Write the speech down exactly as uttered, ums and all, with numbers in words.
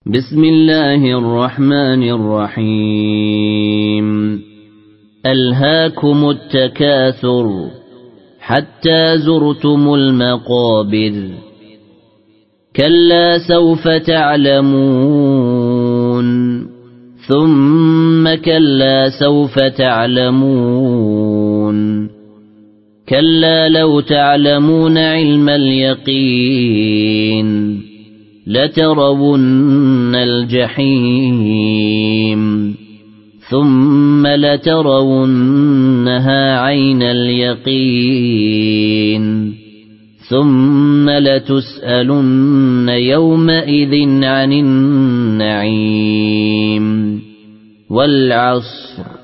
بسم الله الرحمن الرحيم ألهاكم التكاثر حتى زرتم المقابر كلا سوف تعلمون ثم كلا سوف تعلمون كلا لو تعلمون علم اليقين لترون الجحيم ثم لترونها عين اليقين ثم لتسألن يومئذ عن النعيم والعصر